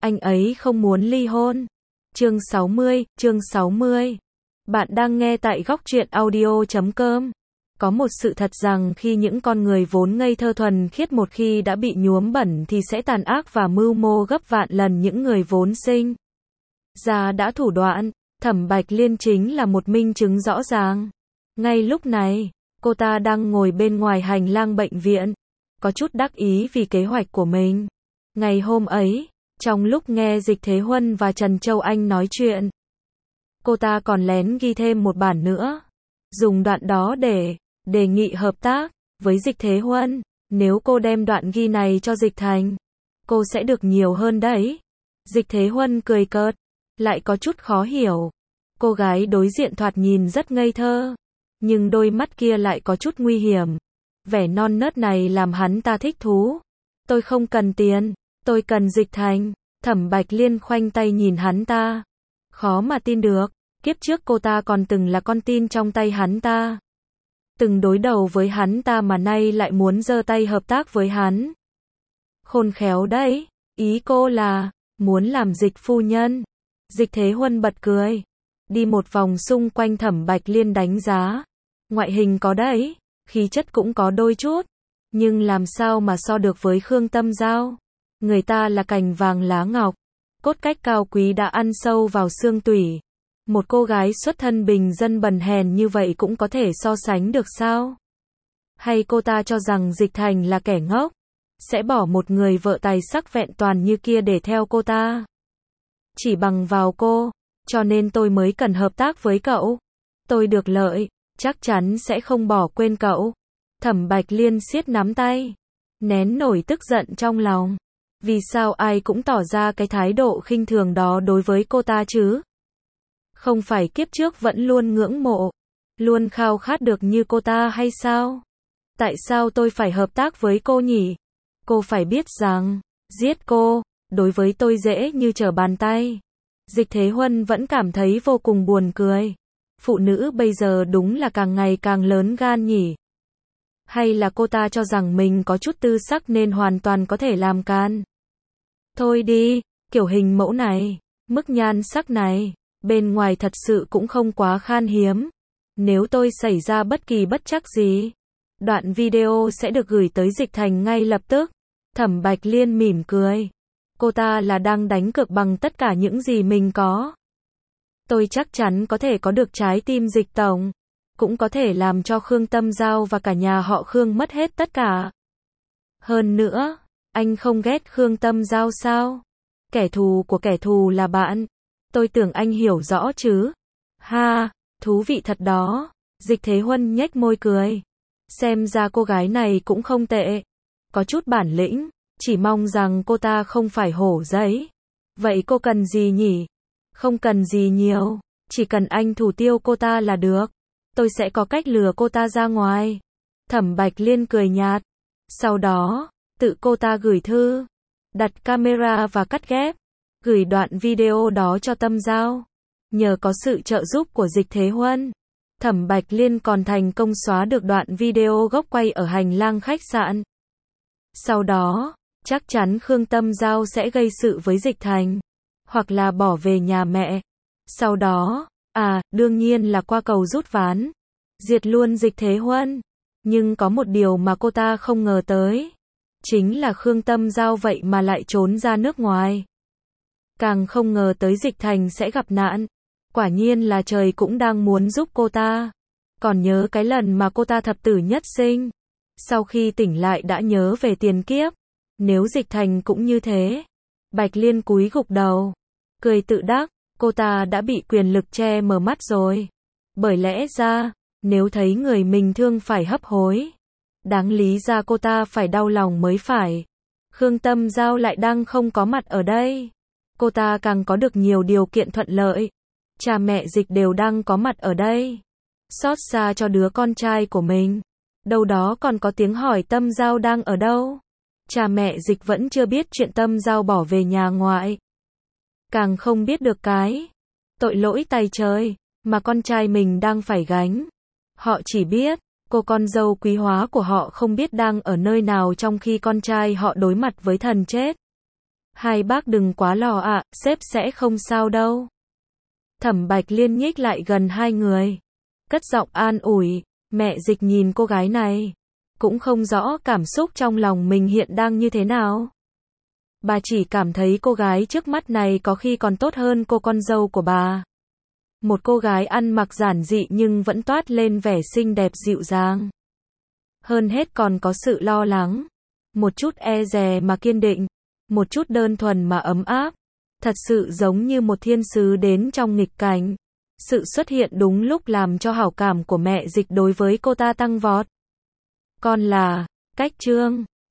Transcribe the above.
anh ấy không muốn ly hôn. Chương 60. Bạn đang nghe tại góc truyện audio.com. Có một sự thật rằng khi những con người vốn ngây thơ thuần khiết một khi đã bị nhuốm bẩn thì sẽ tàn ác và mưu mô gấp vạn lần những người vốn sinh ra đã thủ đoạn. Thẩm Bạch Liên chính là một minh chứng rõ ràng. Ngay lúc này, cô ta đang ngồi bên ngoài hành lang bệnh viện, có chút đắc ý vì kế hoạch của mình. Ngày hôm ấy, trong lúc nghe Dịch Thế Huân và Trần Châu Anh nói chuyện, cô ta còn lén ghi thêm một bản nữa, dùng đoạn đó để đề nghị hợp tác với Dịch Thế Huân. Nếu cô đem đoạn ghi này cho Dịch Thành, cô sẽ được nhiều hơn đấy. Dịch Thế Huân cười cợt, lại có chút khó hiểu. Cô gái đối diện thoạt nhìn rất ngây thơ, nhưng đôi mắt kia lại có chút nguy hiểm. Vẻ non nớt này làm hắn ta thích thú. Tôi không cần tiền, tôi cần Dịch Thành. Thẩm Bạch Liên khoanh tay nhìn hắn ta. Khó mà tin được, kiếp trước cô ta còn từng là con tin trong tay hắn ta. Từng đối đầu với hắn ta mà nay lại muốn giơ tay hợp tác với hắn. Khôn khéo đấy, ý cô là muốn làm Dịch phu nhân. Dịch Thế Huân bật cười, đi một vòng xung quanh Thẩm Bạch Liên đánh giá. Ngoại hình có đấy, khí chất cũng có đôi chút, nhưng làm sao mà so được với Khương Tâm Giao. Người ta là cành vàng lá ngọc, cốt cách cao quý đã ăn sâu vào xương tủy. Một cô gái xuất thân bình dân bần hèn như vậy cũng có thể so sánh được sao? Hay cô ta cho rằng Dịch Thành là kẻ ngốc, sẽ bỏ một người vợ tài sắc vẹn toàn như kia để theo cô ta? Chỉ bằng vào cô, cho nên tôi mới cần hợp tác với cậu. Tôi được lợi, chắc chắn sẽ không bỏ quên cậu. Thẩm Bạch Liên siết nắm tay, nén nổi tức giận trong lòng. Vì sao ai cũng tỏ ra cái thái độ khinh thường đó đối với cô ta chứ? Không phải kiếp trước vẫn luôn ngưỡng mộ, luôn khao khát được như cô ta hay sao? Tại sao tôi phải hợp tác với cô nhỉ? Cô phải biết rằng, giết cô, đối với tôi dễ như trở bàn tay. Dịch Thế Huân vẫn cảm thấy vô cùng buồn cười. Phụ nữ bây giờ đúng là càng ngày càng lớn gan nhỉ? Hay là cô ta cho rằng mình có chút tư sắc nên hoàn toàn có thể làm can? Thôi đi, kiểu hình mẫu này, mức nhan sắc này, bên ngoài thật sự cũng không quá khan hiếm. Nếu tôi xảy ra bất kỳ bất trắc gì, đoạn video sẽ được gửi tới Dịch Thành ngay lập tức. Thẩm Bạch Liên mỉm cười. Cô ta là đang đánh cược bằng tất cả những gì mình có. Tôi chắc chắn có thể có được trái tim Dịch tổng, cũng có thể làm cho Khương Tâm Giao và cả nhà họ Khương mất hết tất cả. Hơn nữa, anh không ghét Khương Tâm Giao sao? Kẻ thù của kẻ thù là bạn. Tôi tưởng anh hiểu rõ chứ. Ha, thú vị thật đó. Dịch Thế Huân nhếch môi cười. Xem ra cô gái này cũng không tệ. Có chút bản lĩnh, chỉ mong rằng cô ta không phải hổ giấy. Vậy cô cần gì nhỉ? Không cần gì nhiều, chỉ cần anh thủ tiêu cô ta là được. Tôi sẽ có cách lừa cô ta ra ngoài. Thẩm Bạch Liên cười nhạt. Sau đó, tự cô ta gửi thư, đặt camera và cắt ghép, gửi đoạn video đó cho Tâm Giao. Nhờ có sự trợ giúp của Dịch Thế Huân, Thẩm Bạch Liên còn thành công xóa được đoạn video gốc quay ở hành lang khách sạn. Sau đó, chắc chắn Khương Tâm Giao sẽ gây sự với Dịch Thành, hoặc là bỏ về nhà mẹ. Sau đó, đương nhiên là qua cầu rút ván, diệt luôn Dịch Thế Huân. Nhưng có một điều mà cô ta không ngờ tới, chính là Khương Tâm Giao vậy mà lại trốn ra nước ngoài. Càng không ngờ tới Dịch Thành sẽ gặp nạn. Quả nhiên là trời cũng đang muốn giúp cô ta. Còn nhớ cái lần mà cô ta thập tử nhất sinh, sau khi tỉnh lại đã nhớ về tiền kiếp. Nếu Dịch Thành cũng như thế. Bạch Liên cúi gục đầu, cười tự đắc, cô ta đã bị quyền lực che mờ mắt rồi. Bởi lẽ ra, nếu thấy người mình thương phải hấp hối, đáng lý ra cô ta phải đau lòng mới phải. Khương Tâm Giao lại đang không có mặt ở đây. Cô ta càng có được nhiều điều kiện thuận lợi. Cha mẹ Dịch đều đang có mặt ở đây. Xót xa cho đứa con trai của mình. Đâu đó còn có tiếng hỏi Tâm Giao đang ở đâu. Cha mẹ Dịch vẫn chưa biết chuyện Tâm Giao bỏ về nhà ngoại. Càng không biết được cái tội lỗi tày trời mà con trai mình đang phải gánh. Họ chỉ biết cô con dâu quý hóa của họ không biết đang ở nơi nào trong khi con trai họ đối mặt với thần chết. Hai bác đừng quá lo ạ, sếp sẽ không sao đâu. Thẩm Bạch Liên nhích lại gần hai người, cất giọng an ủi. Mẹ Dịch nhìn cô gái này, cũng không rõ cảm xúc trong lòng mình hiện đang như thế nào. Bà chỉ cảm thấy cô gái trước mắt này có khi còn tốt hơn cô con dâu của bà. Một cô gái ăn mặc giản dị nhưng vẫn toát lên vẻ xinh đẹp dịu dàng. Hơn hết còn có sự lo lắng, một chút e dè mà kiên định, một chút đơn thuần mà ấm áp. Thật sự giống như một thiên sứ đến trong nghịch cảnh. Sự xuất hiện đúng lúc làm cho hảo cảm của mẹ Dịch đối với cô ta tăng vọt. Con là, Cách Trương.